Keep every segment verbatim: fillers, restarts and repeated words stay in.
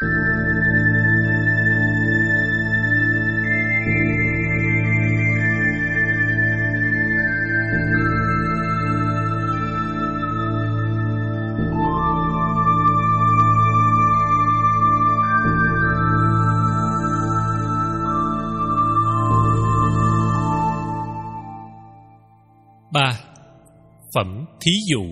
ba. Phẩm thí dụ.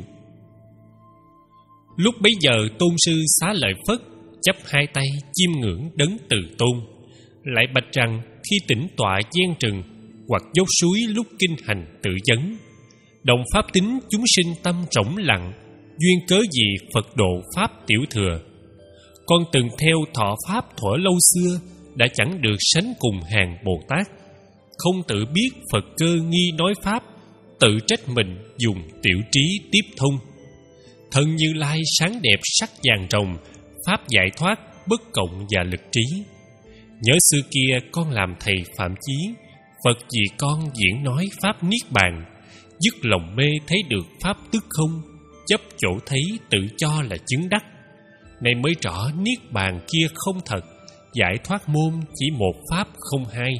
Lúc bấy giờ tôn sư Xá Lợi Phất chắp hai tay chiêm ngưỡng đấng Từ Tôn, lại bạch rằng khi tĩnh tọa gian trừng hoặc dốc suối lúc kinh hành tự vấn, đồng pháp tính chúng sinh tâm rỗng lặng, duyên cớ gì Phật độ pháp tiểu thừa. Con từng theo thọ pháp thuở lâu xưa, đã chẳng được sánh cùng hàng Bồ Tát, không tự biết Phật cơ nghi nói pháp, tự trách mình dùng tiểu trí tiếp thông. Thân Như Lai sáng đẹp sắc vàng rồng, pháp giải thoát bất cộng và lực trí. Nhớ xưa kia con làm thầy Phạm Chí, Phật vì con diễn nói pháp niết bàn, dứt lòng mê thấy được pháp tức không, chấp chỗ thấy tự cho là chứng đắc. Nay mới rõ niết bàn kia không thật, giải thoát môn chỉ một pháp không hai.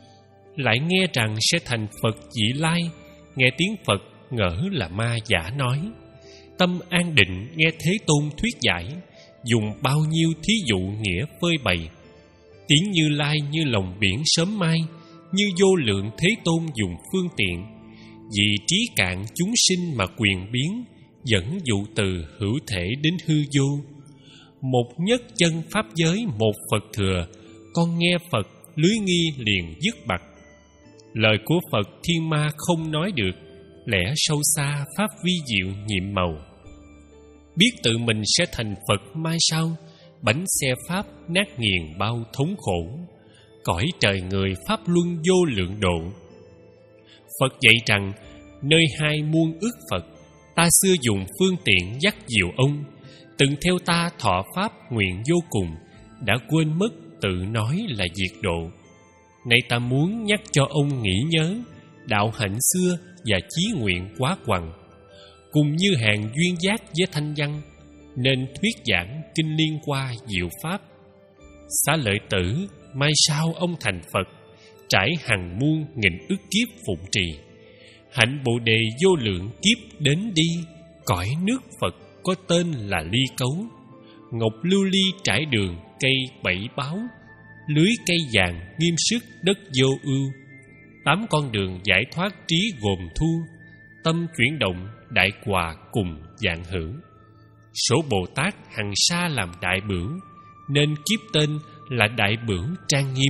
Lại nghe rằng sẽ thành Phật vị lai, nghe tiếng Phật ngỡ là ma giả nói. Tâm an định nghe Thế Tôn thuyết giải, dùng bao nhiêu thí dụ nghĩa phơi bày. Tiếng Như Lai như lòng biển sớm mai, như vô lượng Thế Tôn dùng phương tiện. Vì trí cạn chúng sinh mà quyền biến, dẫn dụ từ hữu thể đến hư vô. Một nhất chân pháp giới một Phật thừa, con nghe Phật lưới nghi liền dứt bặt. Lời của Phật thiên ma không nói được, lẽ sâu xa pháp vi diệu nhiệm màu. Biết tự mình sẽ thành Phật mai sau, bánh xe pháp nát nghiền bao thống khổ. Cõi trời người pháp luân vô lượng độ. Phật dạy rằng nơi hai muôn ức Phật, ta xưa dùng phương tiện dắt dìu ông. Từng theo ta thọ pháp nguyện vô cùng, đã quên mất tự nói là diệt độ. Nay ta muốn nhắc cho ông nghĩ nhớ đạo hạnh xưa và chí nguyện quá quằng, cùng như hàng duyên giác với thanh văn, nên thuyết giảng kinh liên qua diệu pháp. Xá Lợi Tử, mai sau ông thành Phật, trải hàng muôn nghìn ức kiếp phụng trì. Hạnh Bồ Đề vô lượng kiếp đến đi, cõi nước Phật có tên là Ly Cấu. Ngọc lưu ly trải đường cây bảy báo, lưới cây vàng nghiêm sức đất vô ưu. Tám con đường giải thoát trí gồm thu, tâm chuyển động đại hòa cùng dạng hữu. Số Bồ Tát hằng sa làm đại bửu, nên kiếp tên là đại bửu trang nghiêm.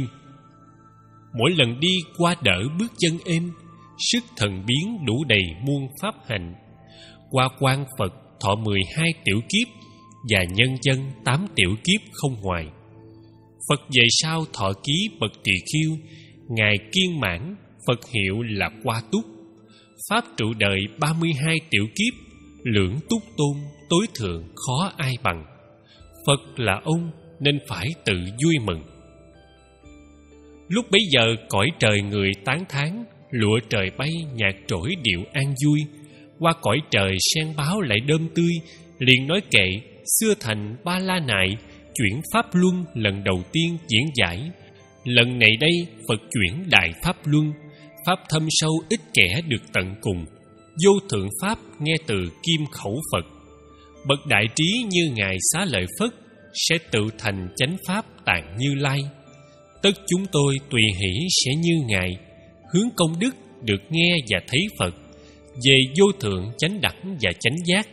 Mỗi lần đi qua đỡ bước chân êm, sức thần biến đủ đầy muôn pháp hạnh. Qua quan Phật thọ mười hai tiểu kiếp, và nhân dân tám tiểu kiếp không ngoài. Phật về sau thọ ký bậc Tỳ Khưu, ngài kiên mãn, Phật hiệu là Qua Túc. Pháp trụ đời ba mươi hai tiểu kiếp, lưỡng túc tôn tối thượng khó ai bằng. Phật là ông nên phải tự vui mừng. Lúc bấy giờ cõi trời người tán thán, lụa trời bay nhạc trỗi điệu an vui. Qua cõi trời sen báo lại đơm tươi, liền nói kệ xưa thành Ba La Nại, chuyển pháp luân lần đầu tiên diễn giải. Lần này đây Phật chuyển đại pháp luân, pháp thâm sâu ít kẻ được tận cùng. Vô thượng pháp nghe từ kim khẩu Phật. Bậc đại trí như ngài Xá Lợi Phất, sẽ tự thành chánh pháp tạng Như Lai. Tất chúng tôi tùy hỷ sẽ như ngài, hướng công đức được nghe và thấy Phật, về vô thượng chánh đẳng và chánh giác.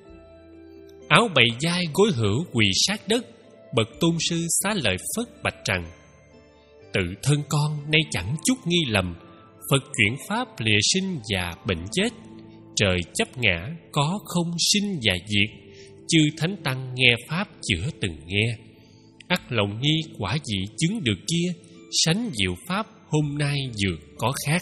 Áo bày vai gối hữu quỳ sát đất, bậc tôn sư Xá Lợi Phất bạch rằng: tự thân con nay chẳng chút nghi lầm, Phật chuyển pháp lìa sinh và bệnh chết. Trời chấp ngã có không sinh và diệt, chư thánh tăng nghe pháp chữa từng nghe. Ắt lòng nghi quả vị chứng được kia, sánh diệu pháp hôm nay vừa có khác.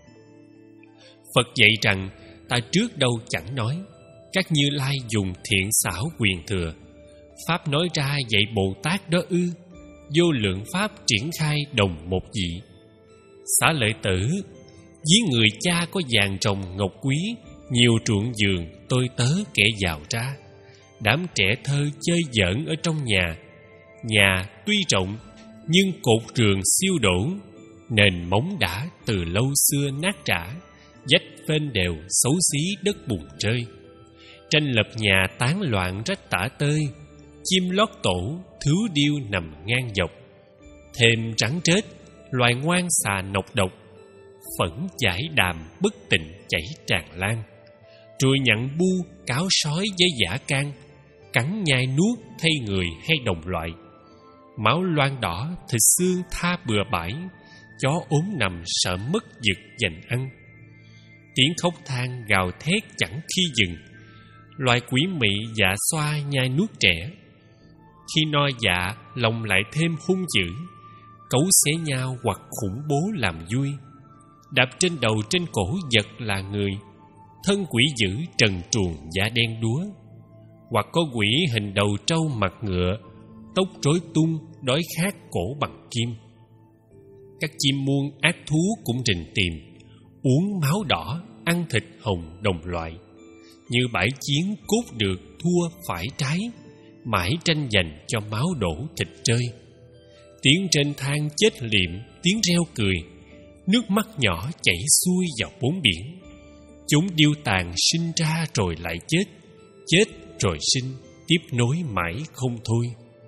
Phật dạy rằng ta trước đâu chẳng nói, các Như Lai dùng thiện xảo quyền thừa. Pháp nói ra dạy Bồ Tát đó ư, vô lượng pháp triển khai đồng một vị. Xá Lợi Tử, ví người cha có vàng rồng ngọc quý, nhiều ruộng vườn tôi tớ kẻ giàu ra. Đám trẻ thơ chơi giỡn ở trong nhà, Nhà tuy rộng nhưng cột rường siêu đổ, nền móng đã từ lâu xưa nát rã, vách phên đều xấu xí đất bùn rơi. Tranh lập nhà tán loạn rách tả tơi, chim lót tổ thứ điêu nằm ngang dọc. Thêm rắn rết, loài ngoan xà nọc độc, phẫn giải đàm bất tịnh chảy tràn lan. Ruồi nhặn bu cáo sói với dã can, cắn nhai nuốt thay người hay đồng loại. Máu loang đỏ thịt xương tha bừa bãi, chó ốm nằm sợ mất giật giành ăn. Tiếng khóc than gào thét chẳng khi dừng, loài quỷ mị dạ xoa nhai nuốt trẻ. Khi no dạ lòng lại thêm hung dữ, cấu xé nhau hoặc khủng bố làm vui. Đạp trên đầu trên cổ vật là người, thân quỷ dữ trần truồng da đen đúa. Hoặc có quỷ hình đầu trâu mặt ngựa, tóc rối tung đói khát cổ bằng kim. Các chim muôn ác thú cũng rình tìm, uống máu đỏ ăn thịt hồng đồng loại. Như bãi chiến cốt được thua phải trái, mãi tranh giành cho máu đổ thịt rơi. Tiếng trên thang chết liệm, tiếng reo cười, nước mắt nhỏ chảy xuôi vào bốn biển. Chúng điêu tàn sinh ra rồi lại chết, chết rồi sinh, tiếp nối mãi không thôi.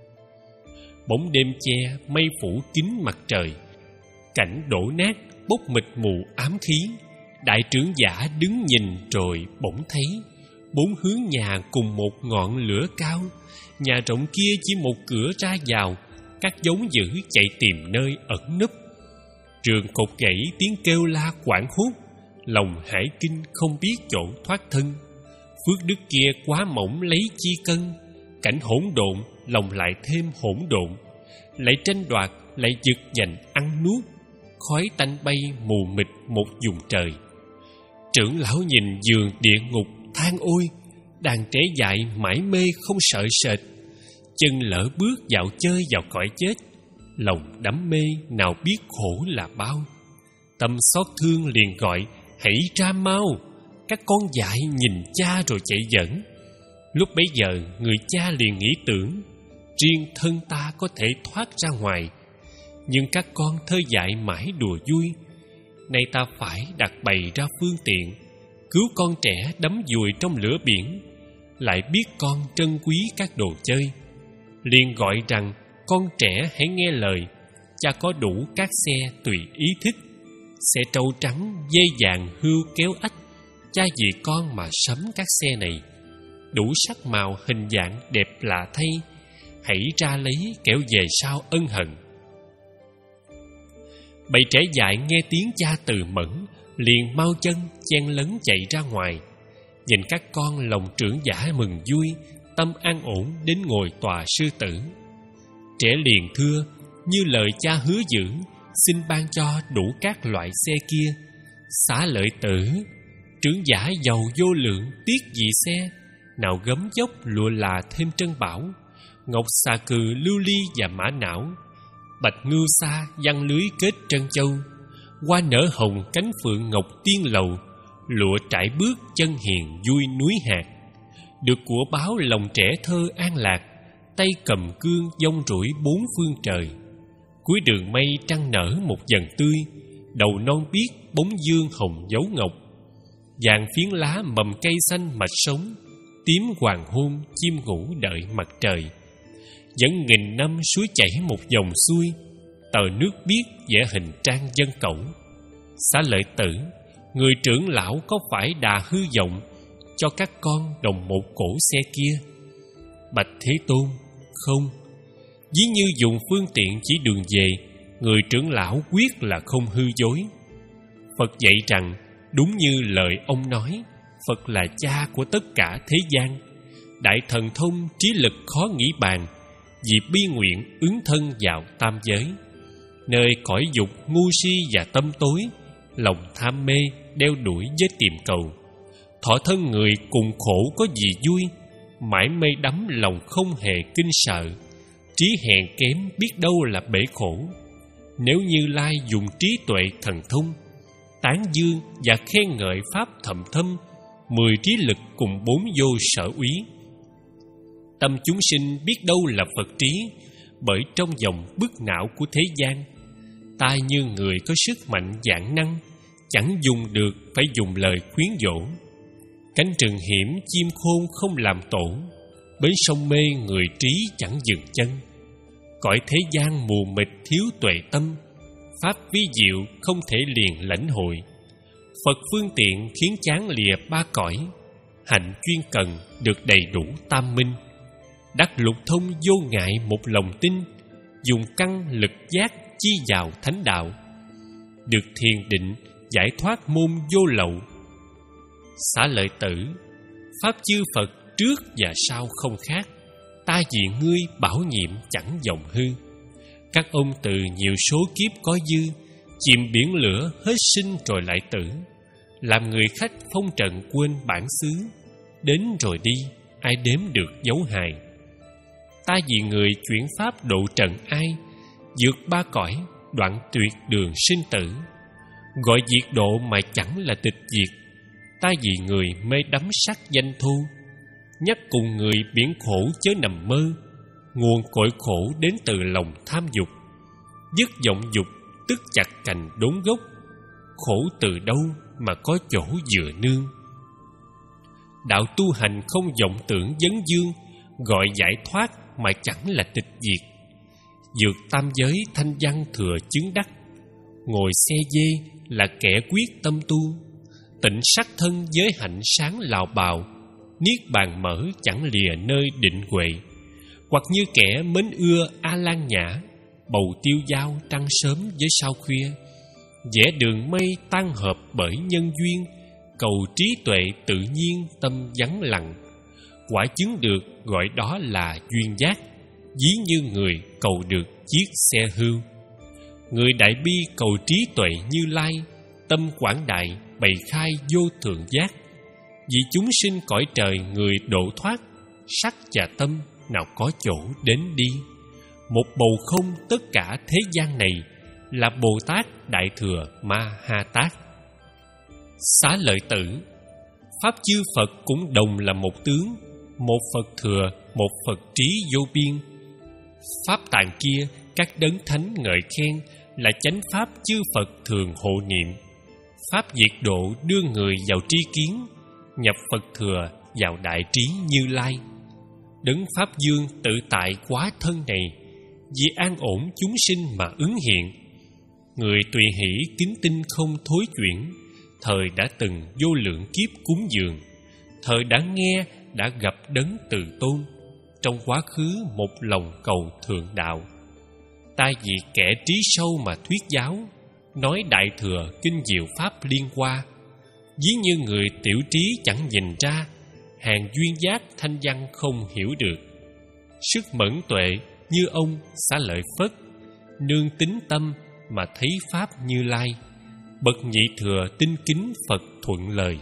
Bóng đêm che, mây phủ kín mặt trời, cảnh đổ nát bốc mịt mù ám khí. Đại trưởng giả đứng nhìn rồi bỗng thấy bốn hướng nhà cùng một ngọn lửa cao. Nhà rộng kia chỉ một cửa ra vào, các giống dữ chạy tìm nơi ẩn núp. Trường cột gãy tiếng kêu la quảng hốt, lòng hải kinh không biết chỗ thoát thân. Phước đức kia quá mỏng lấy chi cân, cảnh hỗn độn lòng lại thêm hỗn độn. Lại tranh đoạt, lại giật giành ăn nuốt, khói tanh bay mù mịt một vùng trời. Trưởng lão nhìn giường địa ngục than ôi, đàn trẻ dại mãi mê không sợ sệt. Chân lỡ bước dạo chơi vào cõi chết, lòng đắm mê nào biết khổ là bao. Tâm xót thương liền gọi hãy ra mau, các con dại nhìn cha rồi chạy dẫn. Lúc bấy giờ người cha liền nghĩ tưởng, riêng thân ta có thể thoát ra ngoài, nhưng các con thơ dại mãi đùa vui. Nay ta phải đặt bày ra phương tiện, cứu con trẻ đắm vùi trong lửa biển. Lại biết con trân quý các đồ chơi, liền gọi rằng con trẻ hãy nghe lời, cha có đủ các xe tùy ý thích. Xe trâu trắng, dây vàng, hươu kéo ách, cha vì con mà sắm các xe này. Đủ sắc màu hình dạng đẹp lạ thay, hãy ra lấy kẻo về sau ân hận. Bầy trẻ dại nghe tiếng cha từ mẫn, liền mau chân chen lấn chạy ra ngoài. Nhìn các con lòng trưởng giả mừng vui, tâm an ổn đến ngồi tòa sư tử. Trẻ liền thưa, như lời cha hứa giữ, xin ban cho đủ các loại xe kia. Xá lợi tử, trưởng giả giàu vô lượng, tiếc gì xe, nào gấm dốc lụa là thêm trân bảo. Ngọc xà cừ lưu ly và mã não, bạch ngưu sa giăng lưới kết trân châu. Hoa nở hồng cánh phượng ngọc tiên lầu, lụa trải bước chân hiền vui núi hạt. Được của báo lòng trẻ thơ an lạc, tay cầm cương dông rủi bốn phương trời. Cuối đường mây trăng nở một dần tươi, đầu non biếc bóng dương hồng dấu ngọc. Vàng phiến lá mầm cây xanh mạch sống, tím hoàng hôn chim ngủ đợi mặt trời. Dẫn nghìn năm suối chảy một dòng xuôi, tờ nước biếc vẽ hình trang dân cẩu. Xá lợi tử, người trưởng lão có phải đà hư vọng, cho các con đồng một cổ xe kia? Bạch Thế Tôn, không. Ví như dùng phương tiện chỉ đường về, người trưởng lão quyết là không hư dối. Phật dạy rằng, đúng như lời ông nói, Phật là cha của tất cả thế gian. Đại thần thông trí lực khó nghĩ bàn, vì bi nguyện ứng thân vào tam giới. Nơi cõi dục ngu si và tâm tối, lòng tham mê đeo đuổi với tìm cầu. Thọ thân người cùng khổ có gì vui, mãi mê đắm lòng không hề kinh sợ. Trí hèn kém biết đâu là bể khổ. Nếu Như Lai dùng trí tuệ thần thông, tán dương và khen ngợi pháp thầm thâm, mười trí lực cùng bốn vô sở úy, tâm chúng sinh biết đâu là Phật trí. bởi trong dòng bức não của thế gian. Ta như người có sức mạnh vạn năng, chẳng dùng được phải dùng lời khuyến dỗ. Cánh rừng hiểm chim khôn không làm tổ, bến sông mê người trí chẳng dừng chân. Cõi thế gian mù mịt thiếu tuệ tâm, pháp vi diệu không thể liền lãnh hội. Phật phương tiện khiến chán lìa ba cõi, hạnh chuyên cần được đầy đủ tam minh. Đắc lục thông vô ngại một lòng tin, dùng căn lực giác chi vào thánh đạo. Được thiền định giải thoát môn vô lậu. Xá lợi tử, pháp chư Phật trước và sau không khác, ta vì ngươi bảo nhiệm chẳng vọng hư. Các ông từ nhiều số kiếp có dư, chìm biển lửa hết sinh rồi lại tử. Làm người khách phong trần quên bản xứ, đến rồi đi ai đếm được dấu hài. Ta vì người chuyển pháp độ trần ai, vượt ba cõi đoạn tuyệt đường sinh tử. Gọi diệt độ mà chẳng là tịch diệt, ta vì người mê đắm sắc danh thu. Nhắc cùng người biển khổ chớ nằm mơ, nguồn cội khổ đến từ lòng tham dục. Dứt vọng dục tức chặt cành đốn gốc, khổ từ đâu mà có chỗ dựa nương. Đạo tu hành không vọng tưởng vấn dương, gọi giải thoát mà chẳng là tịch diệt. Dược tam giới thanh văn thừa chứng đắc, ngồi xe dê là kẻ quyết tâm tu. Tịnh sắc thân giới hạnh sáng lào bào, niết bàn mở chẳng lìa nơi định huệ. Hoặc như kẻ mến ưa A Lan Nhã, bầu tiêu dao trăng sớm với sao khuya. Vẽ đường mây tan hợp bởi nhân duyên, cầu trí tuệ tự nhiên tâm vắng lặng. Quả chứng được gọi đó là duyên giác, ví như người cầu được chiếc xe hưu. Người đại bi cầu trí tuệ Như Lai, tâm quảng đại bày khai vô thượng giác. Vì chúng sinh cõi trời người độ thoát, sắc và tâm nào có chỗ đến đi. Một bầu không tất cả thế gian này, là Bồ Tát Đại Thừa Ma Ha Tát. Xá lợi tử, pháp chư Phật cũng đồng là một tướng, một Phật thừa, một Phật trí vô biên. Pháp tạng kia các đấng thánh ngợi khen, là chánh pháp chư Phật thường hộ niệm. Pháp diệt độ đưa người vào tri kiến, nhập Phật thừa vào đại trí Như Lai. Đấng Pháp Dương tự tại quá thân này, vì an ổn chúng sinh mà ứng hiện. Người tùy hỷ kính tinh không thối chuyển, thời đã từng vô lượng kiếp cúng dường. Thời đã nghe, đã gặp đấng từ tôn, trong quá khứ một lòng cầu thượng đạo. Ta vì kẻ trí sâu mà thuyết giáo, nói đại thừa kinh diệu pháp liên hoa. Ví như người tiểu trí chẳng nhìn ra, hàng duyên giác thanh văn không hiểu được. Sức mẫn tuệ như ông Xá Lợi Phất, nương tính tâm mà thấy pháp Như Lai. Bậc nhị thừa tinh kính Phật thuận lời.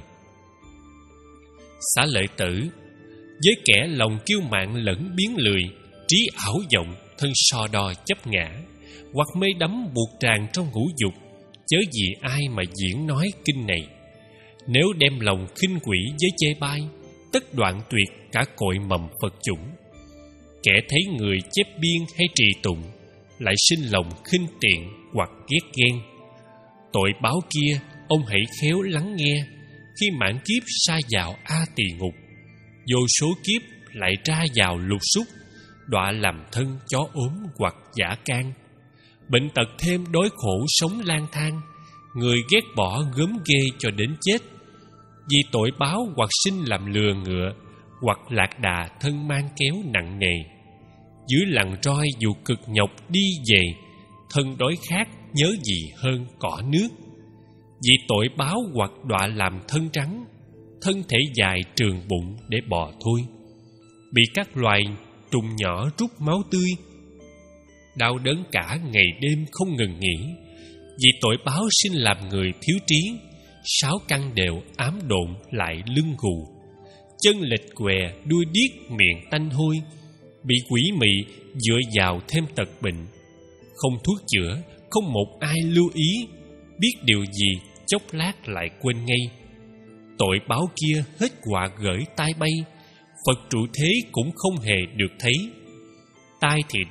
Xá Lợi tử, với kẻ lòng kiêu mạn lẫn biến lười, trí ảo vọng thân so đo chấp ngã, hoặc mê đắm buộc tràn trong ngũ dục, chớ gì ai mà diễn nói kinh này. Nếu đem lòng khinh quỷ với chê bai, tất đoạn tuyệt cả cội mầm Phật chủng. Kẻ thấy người chép biên hay trì tụng, lại sinh lòng khinh tiện hoặc ghét ghen. Tội báo kia ông hãy khéo lắng nghe, khi mãn kiếp sa vào A Tỳ ngục, vô số kiếp lại ra vào lục súc, đọa làm thân chó ốm hoặc dã can. Bệnh tật thêm đói khổ sống lang thang, người ghét bỏ gớm ghê cho đến chết. Vì tội báo hoặc sinh làm lừa ngựa, hoặc lạc đà thân mang kéo nặng nề. Dưới lằn roi dù cực nhọc đi về, thân đói khát nhớ gì hơn cỏ nước. Vì tội báo hoặc đọa làm thân trắng, thân thể dài trường bụng để bò thôi. Bị các loài trùng nhỏ rút máu tươi, đau đớn cả ngày đêm không ngừng nghỉ. Vì tội báo sinh làm người thiếu trí, sáu căn đều ám độn lại lưng gù. Chân lệch què, đuôi điếc, miệng tanh hôi, bị quỷ mị dựa vào thêm tật bệnh. Không thuốc chữa, không một ai lưu ý, biết điều gì chốc lát lại quên ngay. Tội báo kia hết quả gởi tai bay, Phật trụ thế cũng không hề được thấy. Tai thì điếc,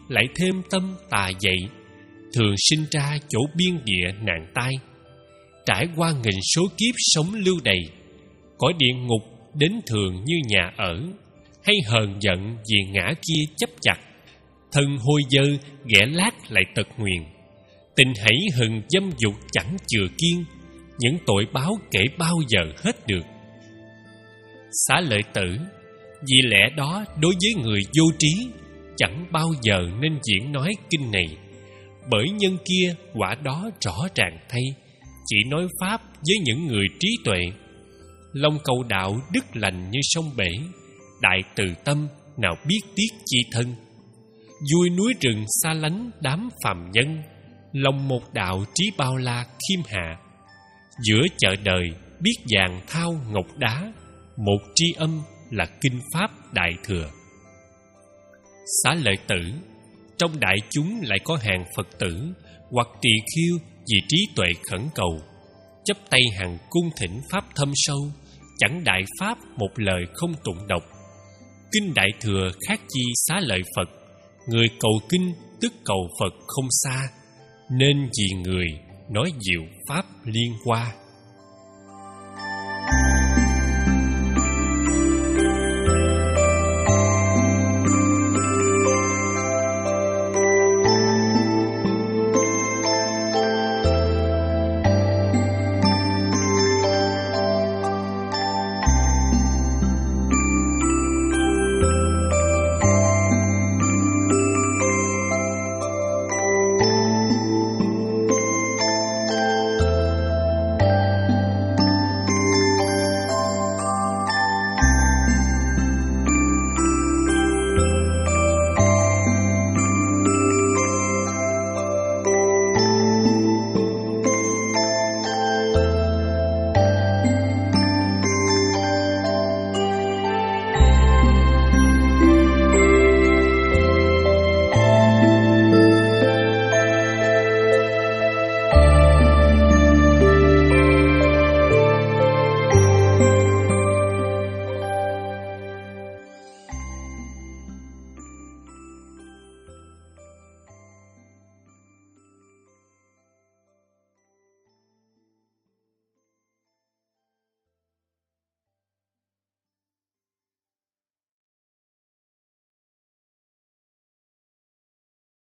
lại thêm tâm tà dậy, thường sinh ra chỗ biên địa nạn tai. Trải qua nghìn số kiếp sống lưu đày, cõi địa ngục đến thường như nhà ở, hay hờn giận vì ngã kia chấp chặt, thân hôi dơ ghẻ lác lại tật nguyền. Tình hãy hừng dâm dục chẳng chừa kiên, những tội báo kể bao giờ hết được. Xá Lợi Tử, vì lẽ đó đối với người vô trí, chẳng bao giờ nên diễn nói kinh này, bởi nhân kia quả đó rõ ràng thay, chỉ nói pháp với những người trí tuệ. Long cầu đạo đức lành như sông bể, đại từ tâm nào biết tiếc chi thân. Vui núi rừng xa lánh đám phàm nhân, lòng một đạo trí bao la khiêm hạ. Giữa chợ đời biết vàng thao ngọc đá, một tri âm là kinh pháp đại thừa. Xá Lợi Tử, trong đại chúng lại có hàng Phật tử hoặc tỳ khưu vì trí tuệ khẩn cầu, chắp tay hàng cung thỉnh pháp thâm sâu, chẳng đại pháp một lời không tụng đọc. Kinh đại thừa khác chi xá lợi Phật, người cầu kinh tức cầu Phật không xa, nên vì người nói diệu pháp liên hoa.